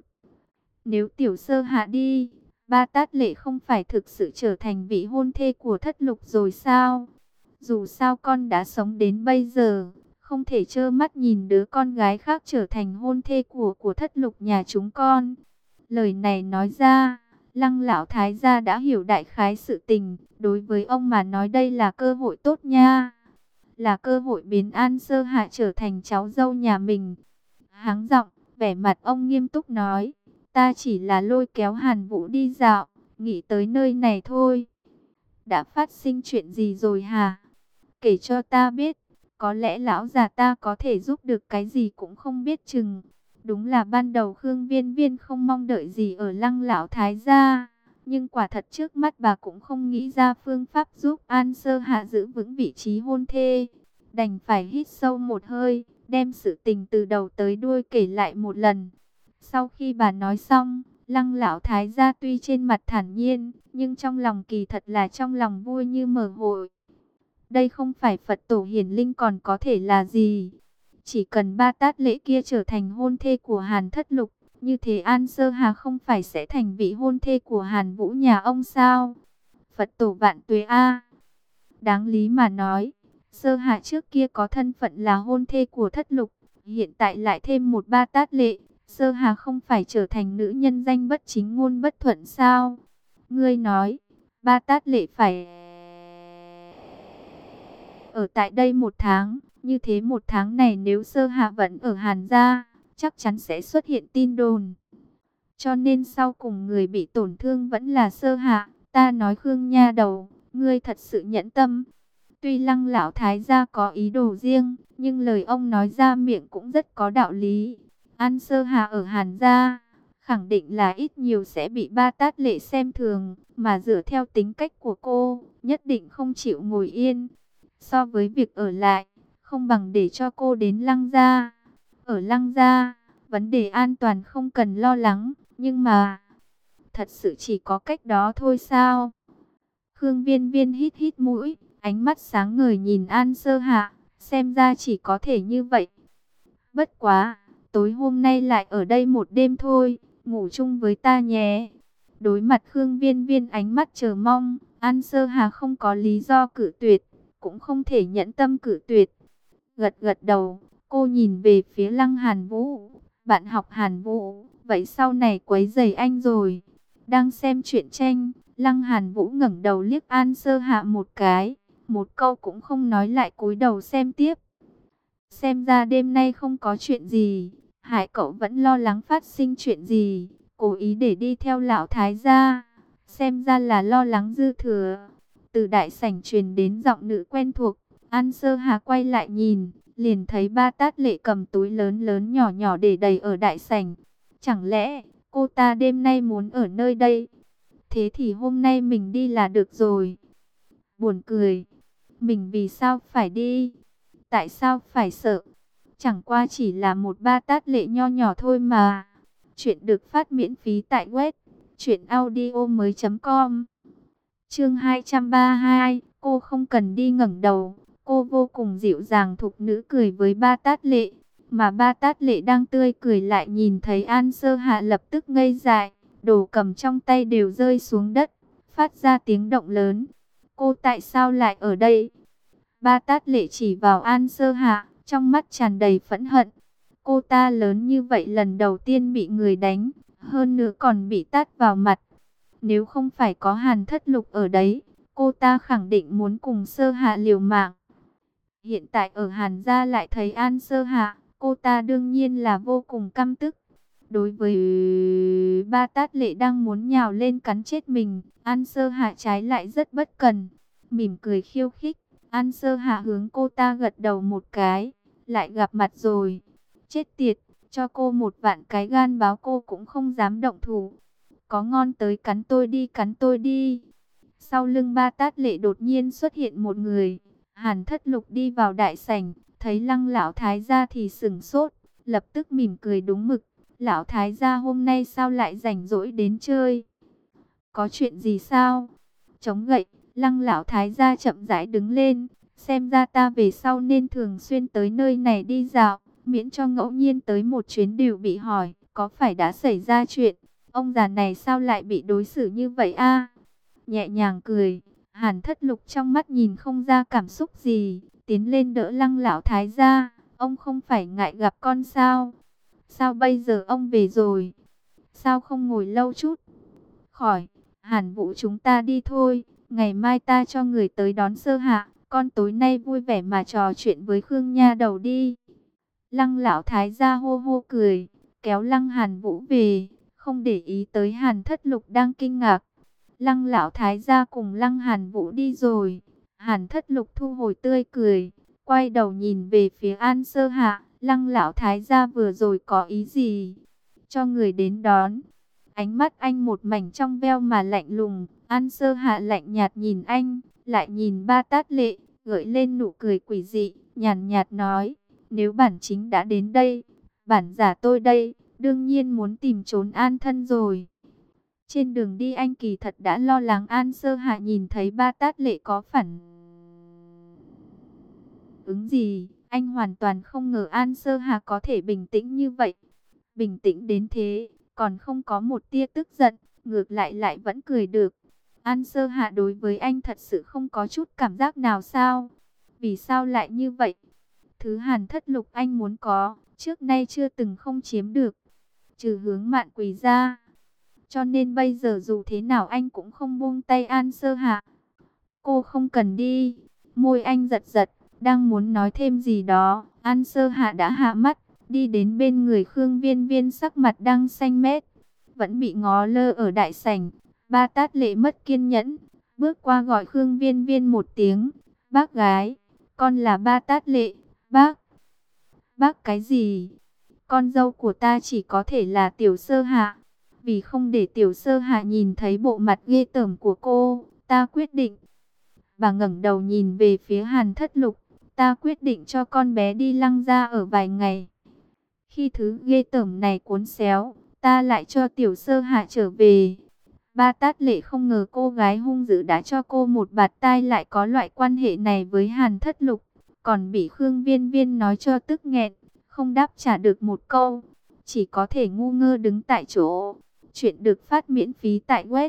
Nếu tiểu Sơ Hạ đi, ba Tát Lệ không phải thực sự trở thành vị hôn thê của Thất Lục rồi sao? Dù sao con đã sống đến bây giờ, không thể trơ mắt nhìn đứa con gái khác trở thành hôn thê của Thất Lục nhà chúng con. Lời này nói ra, Lăng lão thái gia đã hiểu đại khái sự tình, đối với ông mà nói đây là cơ hội tốt nha. Là cơ hội biến An Sơ Hạ trở thành cháu dâu nhà mình. Háng giọng, vẻ mặt ông nghiêm túc nói, ta chỉ là lôi kéo Hàn Vũ đi dạo, nghĩ tới nơi này thôi. Đã phát sinh chuyện gì rồi hả? Kể cho ta biết, có lẽ lão già ta có thể giúp được cái gì cũng không biết chừng. Đúng là ban đầu Khương Viên Viên không mong đợi gì ở Lăng lão thái gia, nhưng quả thật trước mắt bà cũng không nghĩ ra phương pháp giúp An Sơ Hạ giữ vững vị trí hôn thê. Đành phải hít sâu một hơi, đem sự tình từ đầu tới đuôi kể lại một lần. Sau khi bà nói xong, Lăng lão thái gia tuy trên mặt thản nhiên, nhưng trong lòng kỳ thật là trong lòng vui như mở hội. Đây không phải Phật tổ hiển linh còn có thể là gì? Chỉ cần ba Tát Lệ kia trở thành hôn thê của Hàn Thất Lục, như thế An Sơ Hà không phải sẽ thành vị hôn thê của Hàn Vũ nhà ông sao? Phật tổ vạn tuế a. Đáng lý mà nói, Sơ Hà trước kia có thân phận là hôn thê của Thất Lục, hiện tại lại thêm một ba Tát Lệ, Sơ Hà không phải trở thành nữ nhân danh bất chính ngôn bất thuận sao? Ngươi nói, ba Tát Lệ phải ở tại đây một tháng, như thế một tháng này nếu Sơ Hạ vẫn ở Hàn gia, chắc chắn sẽ xuất hiện tin đồn. Cho nên sau cùng người bị tổn thương vẫn là Sơ Hạ. Ta nói Khương nha đầu, ngươi thật sự nhẫn tâm. Tuy Lăng lão thái gia có ý đồ riêng, nhưng lời ông nói ra miệng cũng rất có đạo lý. An Sơ Hạ ở Hàn gia, khẳng định là ít nhiều sẽ bị ba Tát Lệ xem thường, mà dựa theo tính cách của cô, nhất định không chịu ngồi yên. So với việc ở lại, không bằng để cho cô đến Lăng gia. Ở Lăng gia, vấn đề an toàn không cần lo lắng, nhưng mà thật sự chỉ có cách đó thôi sao? Khương Viên Viên hít hít mũi, ánh mắt sáng ngời nhìn An Sơ Hạ, xem ra chỉ có thể như vậy. Bất quá, tối hôm nay lại ở đây một đêm thôi, ngủ chung với ta nhé. Đối mặt Khương Viên Viên ánh mắt chờ mong, An Sơ Hà không có lý do cự tuyệt, cũng không thể nhẫn tâm cự tuyệt. Gật gật đầu, cô nhìn về phía Lăng Hàn Vũ, bạn học Hàn Vũ, vậy sau này quấy rầy anh rồi. Đang xem truyện tranh, Lăng Hàn Vũ ngẩng đầu liếc An Sơ Hạ một cái, một câu cũng không nói lại cúi đầu xem tiếp. Xem ra đêm nay không có chuyện gì, Hải cậu vẫn lo lắng phát sinh chuyện gì, cố ý để đi theo lão thái gia, xem ra là lo lắng dư thừa. Từ đại sảnh truyền đến giọng nữ quen thuộc, An Sơ Hà quay lại nhìn, liền thấy ba Tát Lệ cầm túi lớn lớn nhỏ nhỏ để đầy ở đại sảnh. Chẳng lẽ cô ta đêm nay muốn ở nơi đây? Thế thì hôm nay mình đi là được rồi. Buồn cười, mình vì sao phải đi? Tại sao phải sợ? Chẳng qua chỉ là một ba tát lệ nho nhỏ thôi mà. Chuyện được phát miễn phí tại web truyệnaudiomoi.com. Chương 232, cô không cần đi ngẩng đầu. Cô vô cùng dịu dàng thục nữ cười với ba tát lệ, mà ba tát lệ đang tươi cười lại nhìn thấy An Sơ Hạ lập tức ngây dại, đồ cầm trong tay đều rơi xuống đất, phát ra tiếng động lớn. Cô tại sao lại ở đây? Ba tát lệ chỉ vào An Sơ Hạ, trong mắt tràn đầy phẫn hận. Cô ta lớn như vậy lần đầu tiên bị người đánh, hơn nữa còn bị tát vào mặt. Nếu không phải có Hàn Thất Lục ở đấy, cô ta khẳng định muốn cùng Sơ Hạ liều mạng. Hiện tại ở Hàn gia lại thấy An Sơ Hạ, cô ta đương nhiên là vô cùng căm tức. Đối với ba tát lệ đang muốn nhào lên cắn chết mình, An Sơ Hạ trái lại rất bất cần, mỉm cười khiêu khích. An Sơ Hạ hướng cô ta gật đầu một cái, lại gặp mặt rồi. Chết tiệt, cho cô một vạn cái gan báo cô cũng không dám động thủ. Có ngon tới cắn tôi đi, cắn tôi đi. Sau lưng ba tát lệ đột nhiên xuất hiện một người. Hàn Thất Lục đi vào đại sảnh, thấy Lăng lão thái gia thì sững sốt, lập tức mỉm cười đúng mực. Lão thái gia hôm nay sao lại rảnh rỗi đến chơi? Có chuyện gì sao? Chống gậy, Lăng lão thái gia chậm rãi đứng lên, xem ra ta về sau nên thường xuyên tới nơi này đi dạo, miễn cho ngẫu nhiên tới một chuyến đều bị hỏi, có phải đã xảy ra chuyện? Ông già này sao lại bị đối xử như vậy a? Nhẹ nhàng cười, Hàn Thất Lục trong mắt nhìn không ra cảm xúc gì, tiến lên đỡ Lăng lão thái gia. Ông không phải ngại gặp con sao? Sao bây giờ ông về rồi? Sao không ngồi lâu chút? Khỏi, Hàn Vũ chúng ta đi thôi, ngày mai ta cho người tới đón Sơ Hạ, con tối nay vui vẻ mà trò chuyện với Khương nha đầu đi. Lăng lão thái gia hô hô cười, kéo Lăng Hàn Vũ về, không để ý tới Hàn Thất Lục đang kinh ngạc. Lăng lão thái gia cùng Lăng Hàn Vũ đi rồi, Hàn Thất Lục thu hồi tươi cười, quay đầu nhìn về phía An Sơ Hạ. Lăng lão thái gia vừa rồi có ý gì? Cho người đến đón. Ánh mắt anh một mảnh trong veo mà lạnh lùng. An Sơ Hạ lạnh nhạt nhìn anh, lại nhìn ba tát lệ, gợi lên nụ cười quỷ dị, nhàn nhạt nói: nếu bản chính đã đến đây, bản giả tôi đây, đương nhiên muốn tìm trốn an thân rồi. Trên đường đi anh kỳ thật đã lo lắng An Sơ Hạ nhìn thấy ba tát lệ có phản ứng gì. Anh hoàn toàn không ngờ An Sơ Hạ có thể bình tĩnh như vậy. Bình tĩnh đến thế, còn không có một tia tức giận, ngược lại vẫn cười được. An Sơ Hạ đối với anh thật sự không có chút cảm giác nào sao? Vì sao lại như vậy? Thứ Hàn Thất Lục anh muốn có, trước nay chưa từng không chiếm được, trừ Hướng Mạn Quỳ ra. Cho nên bây giờ dù thế nào anh cũng không buông tay An Sơ Hạ. Cô không cần đi. Môi anh giật giật, đang muốn nói thêm gì đó, An Sơ Hạ đã hạ mắt, đi đến bên người Khương Viên Viên sắc mặt đang xanh mét, vẫn bị ngó lơ ở đại sảnh. Ba tát lệ mất kiên nhẫn, bước qua gọi Khương Viên Viên một tiếng: bác gái, con là ba tát lệ. Bác? Bác cái gì? Con dâu của ta chỉ có thể là Tiểu Sơ Hạ. Vì không để Tiểu Sơ Hạ nhìn thấy bộ mặt ghê tởm của cô, ta quyết định. Bà ngẩng đầu nhìn về phía Hàn Thất Lục, ta quyết định cho con bé đi Lăng gia ở vài ngày. Khi thứ ghê tởm này cuốn xéo, ta lại cho Tiểu Sơ Hạ trở về. Ba tát lệ không ngờ cô gái hung dữ đã cho cô một bạt tai lại có loại quan hệ này với Hàn Thất Lục, còn bị Khương Viên Viên nói cho tức nghẹn, không đáp trả được một câu, chỉ có thể ngu ngơ đứng tại chỗ. Chuyện được phát miễn phí tại web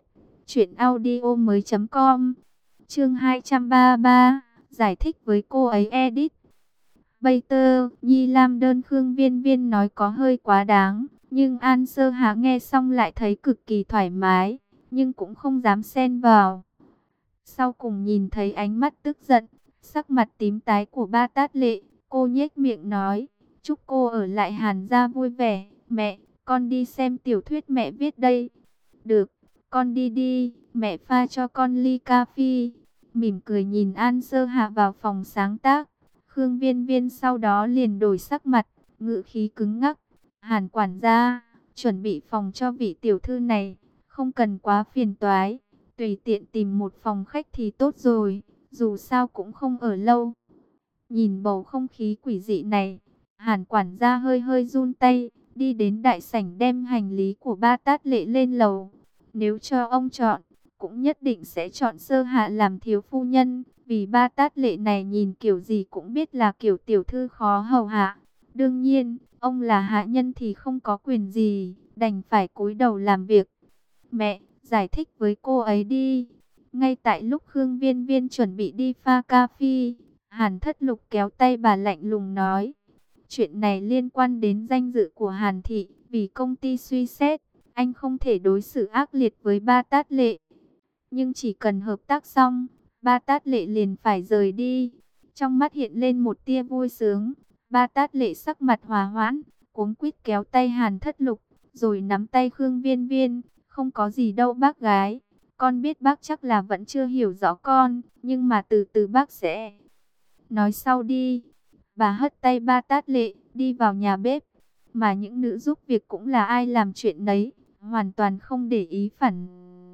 truyệnaudiomoi.com. Chương 233, giải thích với cô ấy edit. Bây tơ, Nhi Lam đơn Khương Viên Viên nói có hơi quá đáng, nhưng An Sơ Hạ nghe xong lại thấy cực kỳ thoải mái, nhưng cũng không dám xen vào. Sau cùng nhìn thấy ánh mắt tức giận, sắc mặt tím tái của ba tát lệ, cô nhếch miệng nói: chúc cô ở lại Hàn gia vui vẻ. Mẹ, con đi xem tiểu thuyết mẹ viết đây. Được, con đi đi, mẹ pha cho con ly cà phê. Mỉm cười nhìn An Sơ Hạ vào phòng sáng tác. Khương Viên Viên sau đó liền đổi sắc mặt, ngữ khí cứng ngắc: Hàn quản gia, chuẩn bị phòng cho vị tiểu thư này, không cần quá phiền toái, tùy tiện tìm một phòng khách thì tốt rồi, dù sao cũng không ở lâu. Nhìn bầu không khí quỷ dị này, Hàn quản gia hơi hơi run tay, đi đến đại sảnh đem hành lý của Ba Tát Lệ lên lầu. Nếu cho ông chọn, cũng nhất định sẽ chọn Sơ Hạ làm thiếu phu nhân, vì Ba Tát Lệ này nhìn kiểu gì cũng biết là kiểu tiểu thư khó hầu hạ. Đương nhiên, ông là hạ nhân thì không có quyền gì, đành phải cúi đầu làm việc. Mẹ, giải thích với cô ấy đi. Ngay tại lúc Khương Viên Viên chuẩn bị đi pha cà phê, Hàn Thất Lục kéo tay bà lạnh lùng nói. Chuyện này liên quan đến danh dự của Hàn Thị, vì công ty suy xét, anh không thể đối xử ác liệt với Ba Tát Lệ. Nhưng chỉ cần hợp tác xong, Ba Tát Lệ liền phải rời đi. Trong mắt hiện lên một tia vui sướng, Ba Tát Lệ sắc mặt hòa hoãn, cuống quýt kéo tay Hàn Thất Lục, rồi nắm tay Khương Viên Viên. Không có gì đâu bác gái, con biết bác chắc là vẫn chưa hiểu rõ con, nhưng mà từ từ bác sẽ nói sau đi. Bà hất tay Ba Tát Lệ, đi vào nhà bếp. Mà những nữ giúp việc cũng là ai làm chuyện nấy, hoàn toàn không để ý phản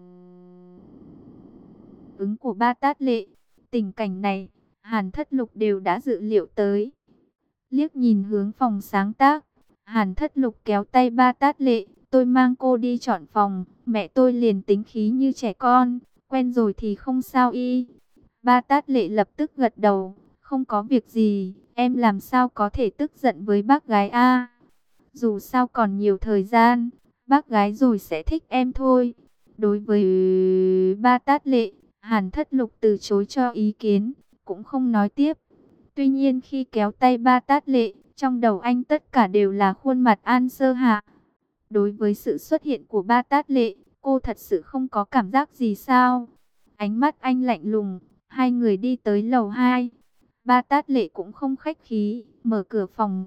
ứng của Ba Tát Lệ. Tình cảnh này, Hàn Thất Lục đều đã dự liệu tới. Liếc nhìn hướng phòng sáng tác, Hàn Thất Lục kéo tay Ba Tát Lệ, tôi mang cô đi chọn phòng, mẹ tôi liền tính khí như trẻ con, quen rồi thì không sao y. Ba Tát Lệ lập tức gật đầu, không có việc gì, em làm sao có thể tức giận với bác gái a? Dù sao còn nhiều thời gian, bác gái rồi sẽ thích em thôi. Đối với Ba Tát Lệ, Hàn Thất Lục từ chối cho ý kiến, cũng không nói tiếp. Tuy nhiên khi kéo tay Ba Tát Lệ, trong đầu anh tất cả đều là khuôn mặt An Sơ Hạ. Đối với sự xuất hiện của Ba Tát Lệ, cô thật sự không có cảm giác gì sao? Ánh mắt anh lạnh lùng, hai người đi tới lầu 2. Ba Tát Lệ cũng không khách khí, mở cửa phòng.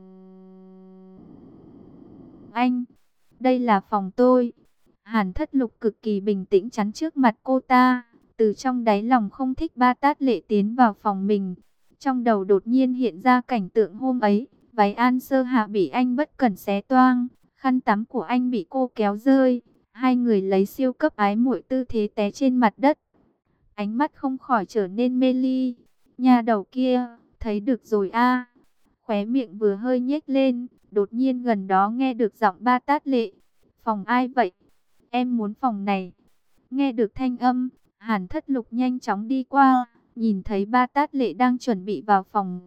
Anh, đây là phòng tôi. Hàn Thất Lục cực kỳ bình tĩnh chắn trước mặt cô ta. Từ trong đáy lòng không thích Ba Tát Lệ tiến vào phòng mình. Trong đầu đột nhiên hiện ra cảnh tượng hôm ấy, váy An Sơ Hạ bị anh bất cẩn xé toang, khăn tắm của anh bị cô kéo rơi. Hai người lấy siêu cấp ái muội tư thế té trên mặt đất. Ánh mắt không khỏi trở nên mê ly. Nhà đầu kia, thấy được rồi a. Khóe miệng vừa hơi nhếch lên, đột nhiên gần đó nghe được giọng Ba Tát Lệ. Phòng ai vậy? Em muốn phòng này. Nghe được thanh âm, Hàn Thất Lục nhanh chóng đi qua, nhìn thấy Ba Tát Lệ đang chuẩn bị vào phòng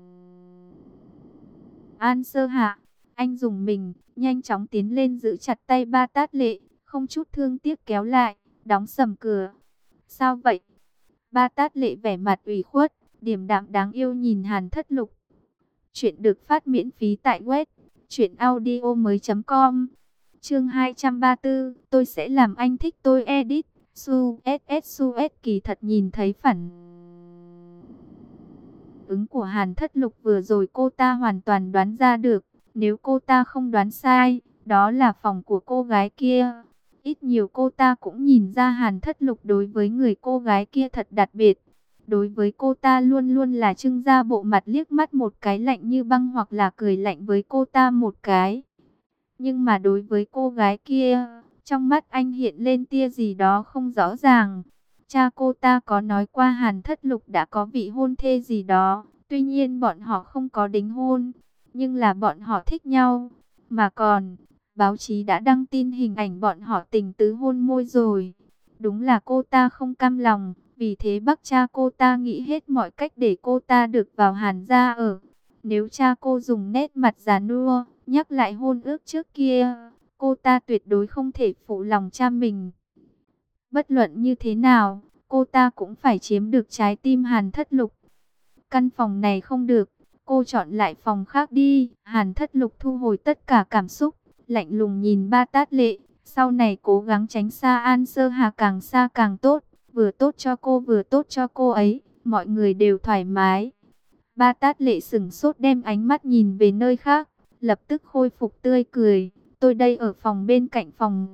An Sơ Hạ. Anh dùng mình, nhanh chóng tiến lên giữ chặt tay Ba Tát Lệ, không chút thương tiếc kéo lại, đóng sầm cửa. Sao vậy? Ba Tát Lệ vẻ mặt ủy khuất, điềm đạm đáng yêu nhìn Hàn Thất Lục. Chuyện được phát miễn phí tại web truyệnaudiomoi.com. Chương 234, tôi sẽ làm anh thích tôi edit. Suez kỳ thật nhìn thấy phản ứng của Hàn Thất Lục vừa rồi cô ta hoàn toàn đoán ra được. Nếu cô ta không đoán sai, đó là phòng của cô gái kia. Ít nhiều cô ta cũng nhìn ra Hàn Thất Lục đối với người cô gái kia thật đặc biệt. Đối với cô ta luôn luôn là trưng ra bộ mặt liếc mắt một cái lạnh như băng hoặc là cười lạnh với cô ta một cái. Nhưng mà đối với cô gái kia, trong mắt anh hiện lên tia gì đó không rõ ràng. Cha cô ta có nói qua Hàn Thất Lục đã có vị hôn thê gì đó. Tuy nhiên bọn họ không có đính hôn, nhưng là bọn họ thích nhau. Mà còn, báo chí đã đăng tin hình ảnh bọn họ tình tứ hôn môi rồi. Đúng là cô ta không cam lòng, vì thế bác cha cô ta nghĩ hết mọi cách để cô ta được vào Hàn gia ở. Nếu cha cô dùng nét mặt già nua, nhắc lại hôn ước trước kia, cô ta tuyệt đối không thể phụ lòng cha mình. Bất luận như thế nào, cô ta cũng phải chiếm được trái tim Hàn Thất Lục. Căn phòng này không được, cô chọn lại phòng khác đi. Hàn Thất Lục thu hồi tất cả cảm xúc, lạnh lùng nhìn Ba Tát Lệ. Sau này cố gắng tránh xa An Sơ Hà, càng xa càng tốt. Vừa tốt cho cô vừa tốt cho cô ấy, mọi người đều thoải mái. Ba Tát Lệ sững sốt đem ánh mắt nhìn về nơi khác, lập tức khôi phục tươi cười. Tôi đây ở phòng bên cạnh phòng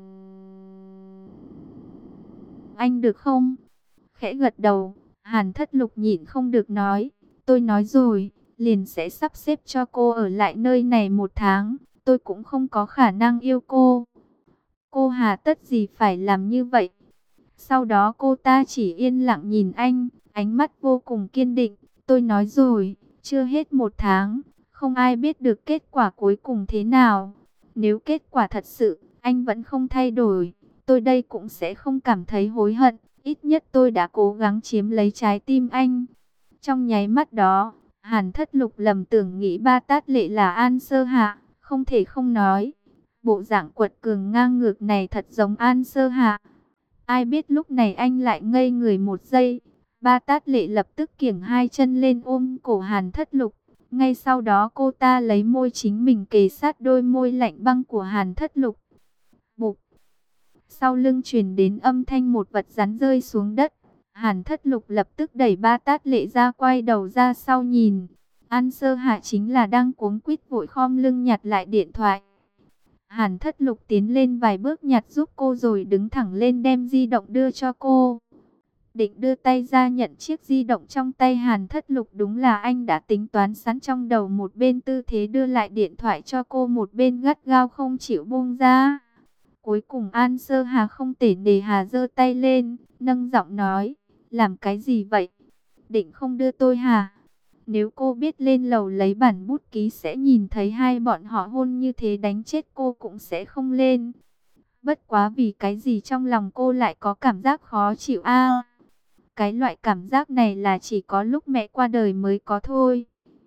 anh được không? Khẽ gật đầu, Hàn Thất Lục nhịn không được nói. Tôi nói rồi, liền sẽ sắp xếp cho cô ở lại nơi này 1 tháng. Tôi cũng không có khả năng yêu cô. Cô hà tất gì phải làm như vậy? Sau đó cô ta chỉ yên lặng nhìn anh, ánh mắt vô cùng kiên định. Tôi nói rồi, Chưa hết 1 tháng, không ai biết được kết quả cuối cùng thế nào. Nếu kết quả thật sự, anh vẫn không thay đổi, tôi đây cũng sẽ không cảm thấy hối hận. Ít nhất tôi đã cố gắng chiếm lấy trái tim anh. Trong nháy mắt đó, Hàn Thất Lục lầm tưởng nghĩ Ba Tát Lệ là An Sơ Hạ, không thể không nói. Bộ dạng quật cường ngang ngược này thật giống An Sơ Hạ. Ai biết lúc này anh lại ngây người 1 giây. Ba Tát Lệ lập tức kiểng 2 chân lên ôm cổ Hàn Thất Lục. Ngay sau đó cô ta lấy môi chính mình kề sát đôi môi lạnh băng của Hàn Thất Lục. Bụp. Sau lưng truyền đến âm thanh một vật rắn rơi xuống đất. Hàn Thất Lục lập tức đẩy Ba Tát Lệ ra, quay đầu ra sau nhìn. An Sơ Hạ chính là đang cuống quýt vội khom lưng nhặt lại điện thoại. Hàn Thất Lục tiến lên vài bước nhặt giúp cô rồi đứng thẳng lên đem di động đưa cho cô. Định đưa tay ra nhận chiếc di động trong tay Hàn Thất Lục, đúng là anh đã tính toán sẵn trong đầu, một bên tư thế đưa lại điện thoại cho cô, một bên gắt gao không chịu buông ra. Cuối cùng An Sơ Hà không thể nề hà giơ tay lên, nâng giọng nói, làm cái gì vậy? Định không đưa tôi hả? Nếu cô biết lên lầu lấy bản bút ký sẽ nhìn thấy hai bọn họ hôn như thế, đánh chết cô cũng sẽ không lên. Bất quá vì cái gì trong lòng cô lại có cảm giác khó chịu a? Cái loại cảm giác này là chỉ có lúc mẹ qua đời mới có thôi.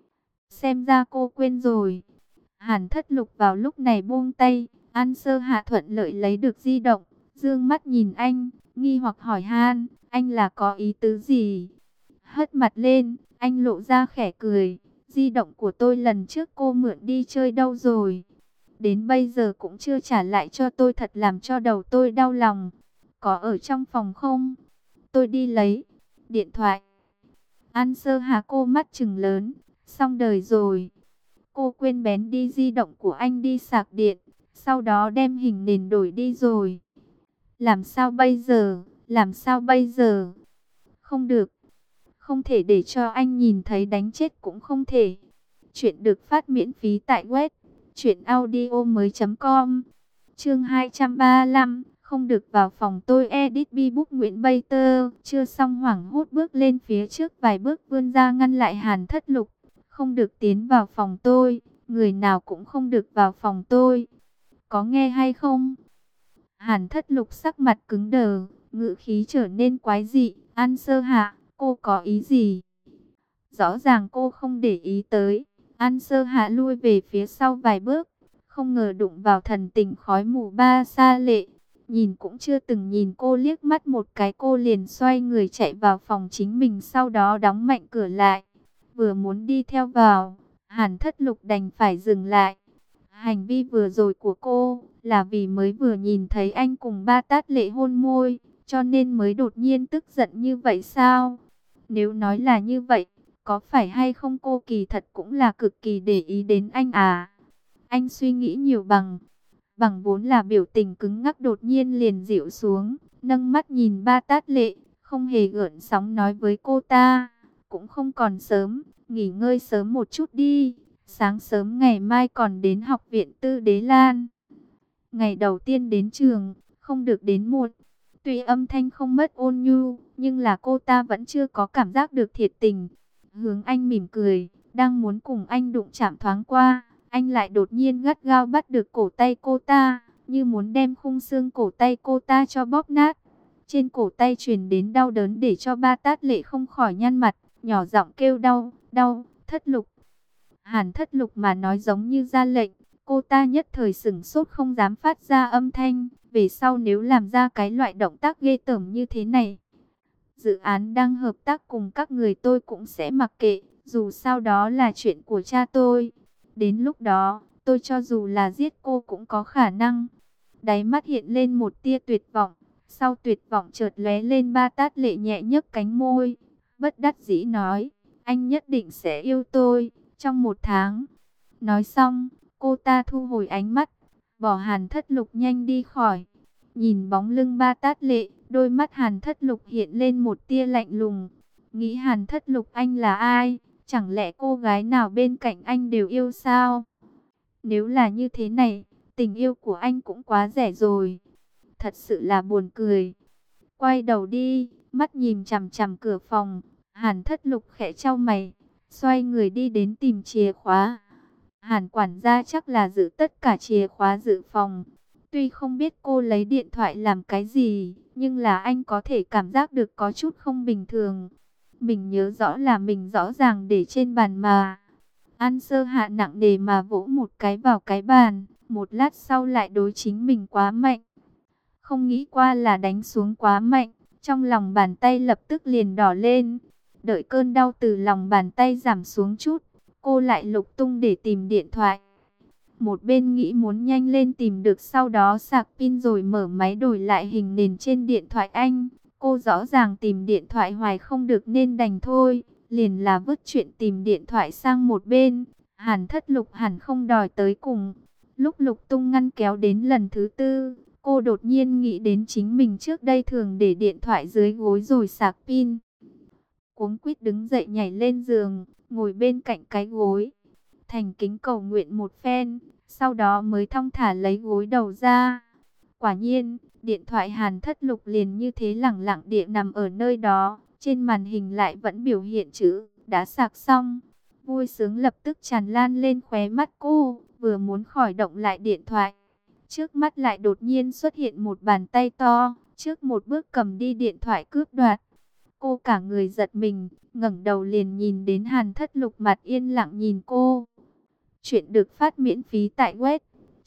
Xem ra cô quên rồi. Hàn Thất Lục vào lúc này buông tay. An Sơ Hạ thuận lợi lấy được di động, dương mắt nhìn anh, nghi hoặc hỏi han, anh là có ý tứ gì? Hất mặt lên, anh lộ ra khẽ cười, di động của tôi lần trước cô mượn đi chơi đâu rồi? Đến bây giờ cũng chưa trả lại cho tôi, thật làm cho đầu tôi đau lòng. Có ở trong phòng không? Tôi đi lấy. Điện thoại. An Sơ Hà cô mắt trừng lớn, xong đời rồi. Cô quên bén đi di động của anh đi sạc điện, sau đó đem hình nền đổi đi rồi. Làm sao bây giờ? Làm sao bây giờ? Không được. Không thể để cho anh nhìn thấy, đánh chết cũng không thể. Chuyện được phát miễn phí tại web truyệnaudiomoi.com. Chương 235, không được vào phòng tôi, edit Bbook Nguyễn Bay Tơ. Chưa xong hoảng hốt bước lên phía trước vài bước, vươn ra ngăn lại Hàn Thất Lục. Không được tiến vào phòng tôi, người nào cũng không được vào phòng tôi. Có nghe hay không? Hàn Thất Lục sắc mặt cứng đờ, ngữ khí trở nên quái dị. An Sơ Hạ, cô có ý gì? Rõ ràng cô không để ý tới. An Sơ Hạ lui về phía sau vài bước, không ngờ đụng vào thần tình khói mù Ba Sa Lệ. Nhìn cũng chưa từng nhìn cô liếc mắt một cái, cô liền xoay người chạy vào phòng chính mình, sau đó đóng mạnh cửa lại. Vừa muốn đi theo vào, Hàn Thất Lục đành phải dừng lại. Hành vi vừa rồi của cô là vì mới vừa nhìn thấy anh cùng Ba Tát Lệ hôn môi, cho nên mới đột nhiên tức giận như vậy sao? Nếu nói là như vậy, có phải hay không cô kỳ thật cũng là cực kỳ để ý đến anh à? Anh suy nghĩ nhiều, bằng vốn là biểu tình cứng ngắc đột nhiên liền dịu xuống, nâng mắt nhìn Ba Tát Lệ, không hề gợn sóng nói với cô ta, cũng không còn sớm, nghỉ ngơi sớm một chút đi, sáng sớm ngày mai còn đến học viện Tư Đế Lan. Ngày đầu tiên đến trường, không được đến muộn. Tuy âm thanh không mất ôn nhu, nhưng là cô ta vẫn chưa có cảm giác được thiệt tình. Hướng anh mỉm cười, đang muốn cùng anh đụng chạm thoáng qua, anh lại đột nhiên gắt gao bắt được cổ tay cô ta, như muốn đem khung xương cổ tay cô ta cho bóp nát. Trên cổ tay truyền đến đau đớn để cho Ba Tát Lệ không khỏi nhăn mặt, nhỏ giọng kêu đau, đau. Thất Lục. Hàn Thất Lục mà nói giống như ra lệnh, cô ta nhất thời sửng sốt không dám phát ra âm thanh. Về sau nếu làm ra cái loại động tác ghê tởm như thế này, dự án đang hợp tác cùng các người tôi cũng sẽ mặc kệ, dù sao đó là chuyện của cha tôi. Đến lúc đó, tôi cho dù là giết cô cũng có khả năng. Đáy mắt hiện lên một tia tuyệt vọng, sau tuyệt vọng chợt lóe lên. Ba Tát Lệ nhẹ nhấc cánh môi, bất đắc dĩ nói, anh nhất định sẽ yêu tôi, trong 1 tháng. Nói xong, cô ta thu hồi ánh mắt, bỏ Hàn Thất Lục nhanh đi khỏi. Nhìn bóng lưng Ba Tát Lệ, đôi mắt Hàn Thất Lục hiện lên một tia lạnh lùng. Nghĩ Hàn Thất Lục anh là ai? Chẳng lẽ cô gái nào bên cạnh anh đều yêu sao? Nếu là như thế này, tình yêu của anh cũng quá rẻ rồi. Thật sự là buồn cười. Quay đầu đi, mắt nhìn chằm chằm cửa phòng, Hàn Thất Lục khẽ chau mày. xoay người đi đến tìm chìa khóa. Hàn quản gia chắc là giữ tất cả chìa khóa dự phòng. Tuy không biết cô lấy điện thoại làm cái gì, nhưng là anh có thể cảm giác được có chút không bình thường. Mình nhớ rõ là mình rõ ràng để trên bàn mà. An Sơ Hạ nặng nề mà vỗ một cái vào cái bàn, một lát sau lại đối chính mình quá mạnh. Không nghĩ qua là đánh xuống quá mạnh, trong lòng bàn tay lập tức liền đỏ lên. Đợi cơn đau từ lòng bàn tay giảm xuống chút, cô lại lục tung để tìm điện thoại. Một bên nghĩ muốn nhanh lên tìm được, sau đó sạc pin rồi mở máy đổi lại hình nền trên điện thoại anh. Cô rõ ràng tìm điện thoại hoài không được nên đành thôi, liền là vứt chuyện tìm điện thoại sang một bên. Hàn Thất Lục hẳn không đòi tới cùng. Lúc lục tung ngăn kéo đến lần thứ tư, cô đột nhiên nghĩ đến chính mình trước đây thường để điện thoại dưới gối rồi sạc pin. Cuống quýt đứng dậy nhảy lên giường, ngồi bên cạnh cái gối, thành kính cầu nguyện một phen, sau đó mới thong thả lấy gối đầu ra. Quả nhiên, điện thoại Hàn Thất Lục liền như thế lẳng lặng địa nằm ở nơi đó, trên màn hình lại vẫn biểu hiện chữ đã sạc xong. Vui sướng lập tức tràn lan lên khóe mắt cô, vừa muốn khởi động lại điện thoại, trước mắt lại đột nhiên xuất hiện một bàn tay to, trước một bước cầm đi điện thoại cướp đoạt. Cô cả người giật mình, ngẩng đầu liền nhìn đến Hàn Thất Lục mặt yên lặng nhìn cô. Chuyện được phát miễn phí tại web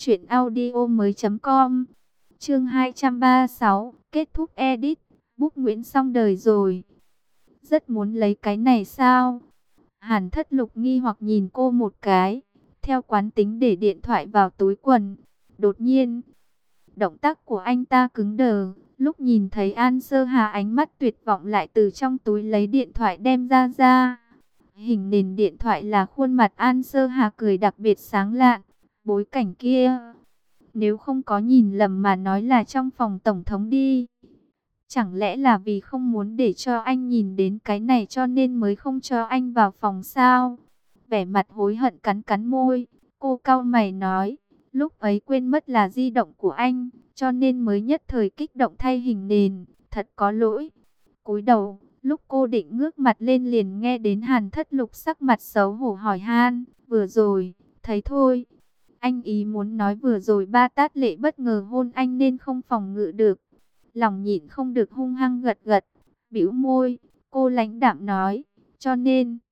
truyệnaudiomoi.com. Chương 236, kết thúc edit. Book Nguyễn xong đời rồi. Rất muốn lấy cái này sao? Hàn Thất Lục nghi hoặc nhìn cô một cái, theo quán tính để điện thoại vào túi quần. Đột nhiên, động tác của anh ta cứng đờ. Lúc nhìn thấy An Sơ Hà, ánh mắt tuyệt vọng lại từ trong túi lấy điện thoại đem ra. Hình nền điện thoại là khuôn mặt An Sơ Hà cười đặc biệt sáng lạn. Bối cảnh kia, nếu không có nhìn lầm mà nói là trong phòng tổng thống đi. Chẳng lẽ là vì không muốn để cho anh nhìn đến cái này cho nên mới không cho anh vào phòng sao? Vẻ mặt hối hận cắn cắn môi, cô cau mày nói, lúc ấy quên mất là di động của anh, cho nên mới nhất thời kích động thay hình nền, thật có lỗi. Cúi đầu, lúc cô định ngước mặt lên liền nghe đến Hàn Thất Lục sắc mặt xấu hổ hỏi han, vừa rồi, thấy thôi. Anh ý muốn nói vừa rồi ba tát lệ bất ngờ hôn anh nên không phòng ngự được. Lòng nhịn không được hung hăng gật gật, bĩu môi, cô lãnh đạm nói, cho nên